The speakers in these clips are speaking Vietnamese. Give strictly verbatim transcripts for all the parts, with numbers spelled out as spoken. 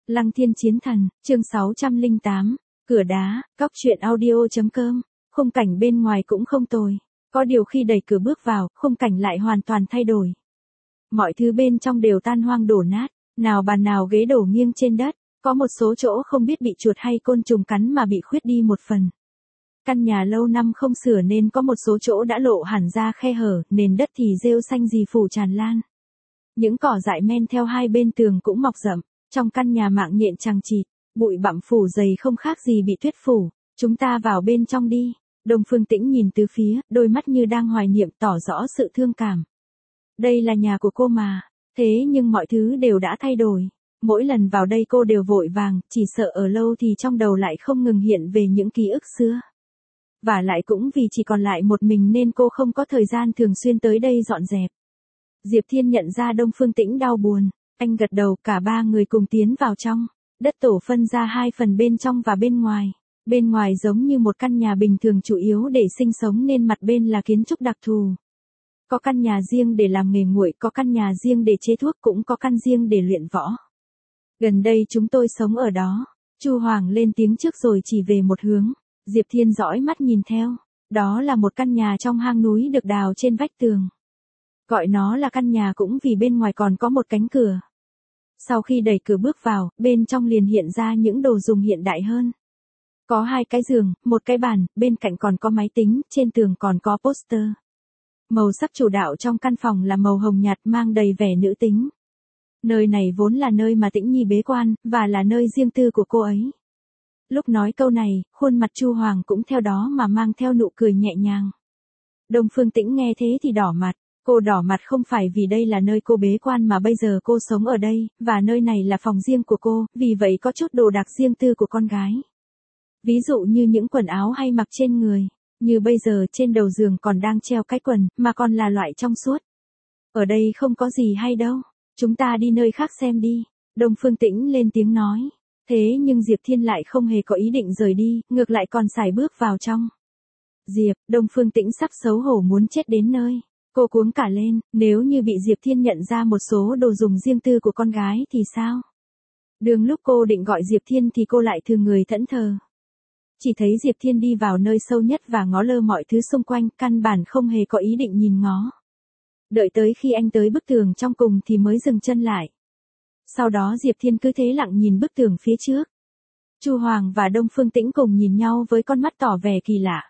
Lăng Thiên Chiến Thần, chương sáu trăm lẻ tám, cửa đá, cóc truyện audio.com, khung cảnh bên ngoài cũng không tồi. Có điều khi đẩy cửa bước vào, khung cảnh lại hoàn toàn thay đổi. Mọi thứ bên trong đều tan hoang đổ nát, nào bàn nào ghế đổ nghiêng trên đất, có một số chỗ không biết bị chuột hay côn trùng cắn mà bị khuyết đi một phần. Căn nhà lâu năm không sửa nên có một số chỗ đã lộ hẳn ra khe hở, nền đất thì rêu xanh rì phủ tràn lan. Những cỏ dại men theo hai bên tường cũng mọc rậm, trong căn nhà mạng nhện chằng chịt, bụi bặm phủ dày không khác gì bị tuyết phủ. Chúng ta vào bên trong đi. Đông Phương Tĩnh nhìn từ phía, đôi mắt như đang hoài niệm tỏ rõ sự thương cảm. Đây là nhà của cô mà, thế nhưng mọi thứ đều đã thay đổi. Mỗi lần vào đây cô đều vội vàng, chỉ sợ ở lâu thì trong đầu lại không ngừng hiện về những ký ức xưa. Và lại cũng vì chỉ còn lại một mình nên cô không có thời gian thường xuyên tới đây dọn dẹp. Diệp Thiên nhận ra Đông Phương Tĩnh đau buồn, anh gật đầu, cả ba người cùng tiến vào trong. Đất tổ phân ra hai phần bên trong và bên ngoài. Bên ngoài giống như một căn nhà bình thường chủ yếu để sinh sống nên mặt bên là kiến trúc đặc thù. Có căn nhà riêng để làm nghề nguội, có căn nhà riêng để chế thuốc, cũng có căn riêng để luyện võ. Gần đây chúng tôi sống ở đó. Chu Hoàng lên tiếng trước rồi chỉ về một hướng. Diệp Thiên dõi mắt nhìn theo. Đó là một căn nhà trong hang núi được đào trên vách tường. Gọi nó là căn nhà cũng vì bên ngoài còn có một cánh cửa. Sau khi đẩy cửa bước vào, bên trong liền hiện ra những đồ dùng hiện đại hơn. Có hai cái giường, một cái bàn, bên cạnh còn có máy tính, trên tường còn có poster. Màu sắc chủ đạo trong căn phòng là màu hồng nhạt mang đầy vẻ nữ tính. Nơi này vốn là nơi mà Tĩnh Nhi bế quan, và là nơi riêng tư của cô ấy. Lúc nói câu này, khuôn mặt Chu Hoàng cũng theo đó mà mang theo nụ cười nhẹ nhàng. Đông Phương Tĩnh nghe thế thì đỏ mặt. Cô đỏ mặt không phải vì đây là nơi cô bế quan mà bây giờ cô sống ở đây, và nơi này là phòng riêng của cô, vì vậy có chút đồ đạc riêng tư của con gái. Ví dụ như những quần áo hay mặc trên người, như bây giờ trên đầu giường còn đang treo cái quần, mà còn là loại trong suốt. Ở đây không có gì hay đâu, chúng ta đi nơi khác xem đi. Đông Phương Tĩnh lên tiếng nói. Thế nhưng Diệp Thiên lại không hề có ý định rời đi, ngược lại còn sải bước vào trong. Diệp, Đông Phương Tĩnh sắp xấu hổ muốn chết đến nơi. Cô cuống cả lên, nếu như bị Diệp Thiên nhận ra một số đồ dùng riêng tư của con gái thì sao? Đường lúc cô định gọi Diệp Thiên thì cô lại thường người thẫn thờ. Chỉ thấy Diệp Thiên đi vào nơi sâu nhất và ngó lơ mọi thứ xung quanh, căn bản không hề có ý định nhìn ngó. Đợi tới khi anh tới bức tường trong cùng thì mới dừng chân lại. Sau đó Diệp Thiên cứ thế lặng nhìn bức tường phía trước. Chu Hoàng và Đông Phương Tĩnh cùng nhìn nhau với con mắt tỏ vẻ kỳ lạ.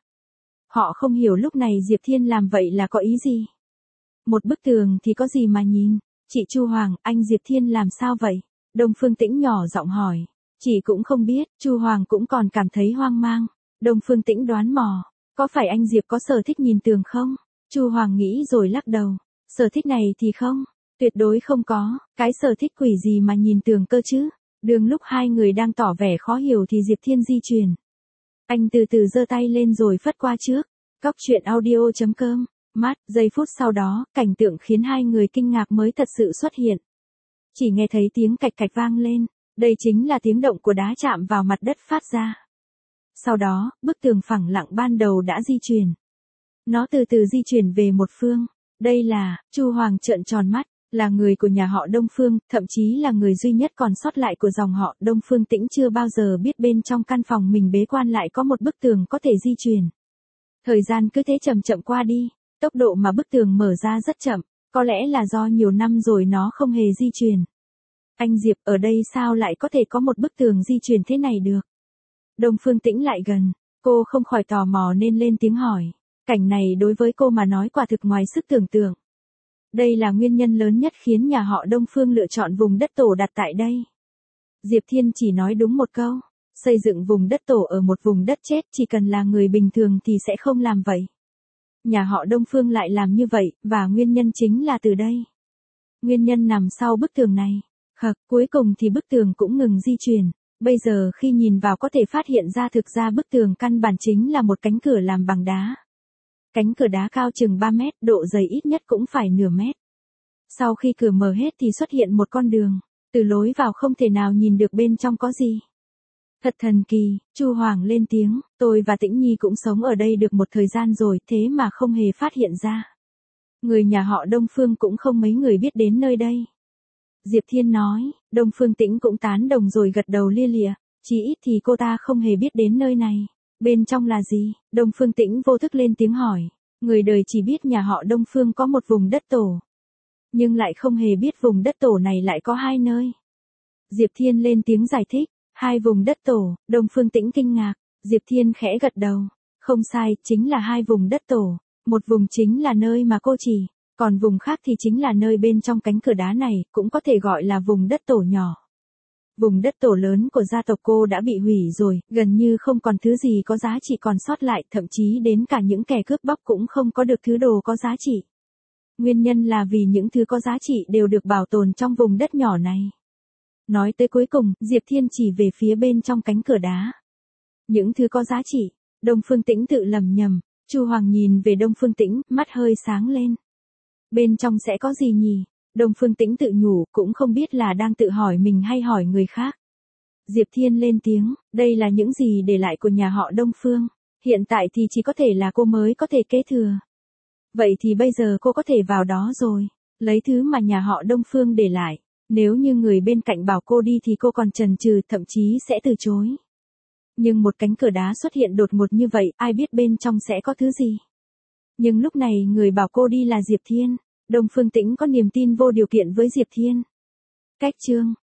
Họ không hiểu lúc này Diệp Thiên làm vậy là có ý gì. Một bức tường thì có gì mà nhìn. Chị Chu Hoàng, anh Diệp Thiên làm sao vậy? Đông Phương Tĩnh nhỏ giọng hỏi. Chị cũng không biết, Chu Hoàng cũng còn cảm thấy hoang mang. Đông Phương Tĩnh đoán mò. Có phải anh Diệp có sở thích nhìn tường không? Chu Hoàng nghĩ rồi lắc đầu. Sở thích này thì không. Tuyệt đối không có. Cái sở thích quỷ gì mà nhìn tường cơ chứ? Đường lúc hai người đang tỏ vẻ khó hiểu thì Diệp Thiên di chuyển. Anh từ từ giơ tay lên rồi phất qua trước. Cóc truyện audio.com. Mát, giây phút sau đó, cảnh tượng khiến hai người kinh ngạc mới thật sự xuất hiện. Chỉ nghe thấy tiếng cạch cạch vang lên. Đây chính là tiếng động của đá chạm vào mặt đất phát ra. Sau đó, bức tường phẳng lặng ban đầu đã di chuyển. Nó từ từ di chuyển về một phương. Đây là, Chu Hoàng trợn tròn mắt, là người của nhà họ Đông Phương, thậm chí là người duy nhất còn sót lại của dòng họ Đông Phương Tĩnh chưa bao giờ biết bên trong căn phòng mình bế quan lại có một bức tường có thể di chuyển. Thời gian cứ thế chậm chậm qua đi, tốc độ mà bức tường mở ra rất chậm, có lẽ là do nhiều năm rồi nó không hề di chuyển. Anh Diệp, ở đây sao lại có thể có một bức tường di chuyển thế này được? Đông Phương Tĩnh lại gần, cô không khỏi tò mò nên lên tiếng hỏi. Cảnh này đối với cô mà nói quả thực ngoài sức tưởng tượng. Đây là nguyên nhân lớn nhất khiến nhà họ Đông Phương lựa chọn vùng đất tổ đặt tại đây. Diệp Thiên chỉ nói đúng một câu. Xây dựng vùng đất tổ ở một vùng đất chết chỉ cần là người bình thường thì sẽ không làm vậy. Nhà họ Đông Phương lại làm như vậy, và nguyên nhân chính là từ đây. Nguyên nhân nằm sau bức tường này. Khắc, cuối cùng thì bức tường cũng ngừng di chuyển. Bây giờ khi nhìn vào có thể phát hiện ra thực ra bức tường căn bản chính là một cánh cửa làm bằng đá. Cánh cửa đá cao chừng ba mét, độ dày ít nhất cũng phải nửa mét. Sau khi cửa mở hết thì xuất hiện một con đường. Từ lối vào không thể nào nhìn được bên trong có gì. Thật thần kỳ, Chu Hoàng lên tiếng, tôi và Tĩnh Nhi cũng sống ở đây được một thời gian rồi, thế mà không hề phát hiện ra. Người nhà họ Đông Phương cũng không mấy người biết đến nơi đây. Diệp Thiên nói, Đông Phương Tĩnh cũng tán đồng rồi gật đầu lia lịa, chí ít thì cô ta không hề biết đến nơi này. Bên trong là gì? Đông Phương Tĩnh vô thức lên tiếng hỏi. Người đời chỉ biết nhà họ Đông Phương có một vùng đất tổ. Nhưng lại không hề biết vùng đất tổ này lại có hai nơi. Diệp Thiên lên tiếng giải thích. Hai vùng đất tổ, Đông Phương Tĩnh kinh ngạc. Diệp Thiên khẽ gật đầu. Không sai, chính là hai vùng đất tổ. Một vùng chính là nơi mà cô chỉ. Còn vùng khác thì chính là nơi bên trong cánh cửa đá này, cũng có thể gọi là vùng đất tổ nhỏ. Vùng đất tổ lớn của gia tộc cô đã bị hủy rồi, gần như không còn thứ gì có giá trị còn sót lại, thậm chí đến cả những kẻ cướp bóc cũng không có được thứ đồ có giá trị. Nguyên nhân là vì những thứ có giá trị đều được bảo tồn trong vùng đất nhỏ này. Nói tới cuối cùng, Diệp Thiên chỉ về phía bên trong cánh cửa đá. Những thứ có giá trị, Đông Phương Tĩnh tự lầm nhầm, Chu Hoàng nhìn về Đông Phương Tĩnh, mắt hơi sáng lên. Bên trong sẽ có gì nhỉ? Đông Phương Tĩnh tự nhủ, cũng không biết là đang tự hỏi mình hay hỏi người khác. Diệp Thiên lên tiếng, đây là những gì để lại của nhà họ Đông Phương. Hiện tại thì chỉ có thể là cô mới có thể kế thừa. Vậy thì bây giờ cô có thể vào đó rồi, lấy thứ mà nhà họ Đông Phương để lại. Nếu như người bên cạnh bảo cô đi thì cô còn chần chừ, thậm chí sẽ từ chối. Nhưng một cánh cửa đá xuất hiện đột ngột như vậy, ai biết bên trong sẽ có thứ gì. Nhưng lúc này người bảo cô đi là Diệp Thiên. Đông Phương Tĩnh có niềm tin vô điều kiện với Diệp Thiên. Cách chương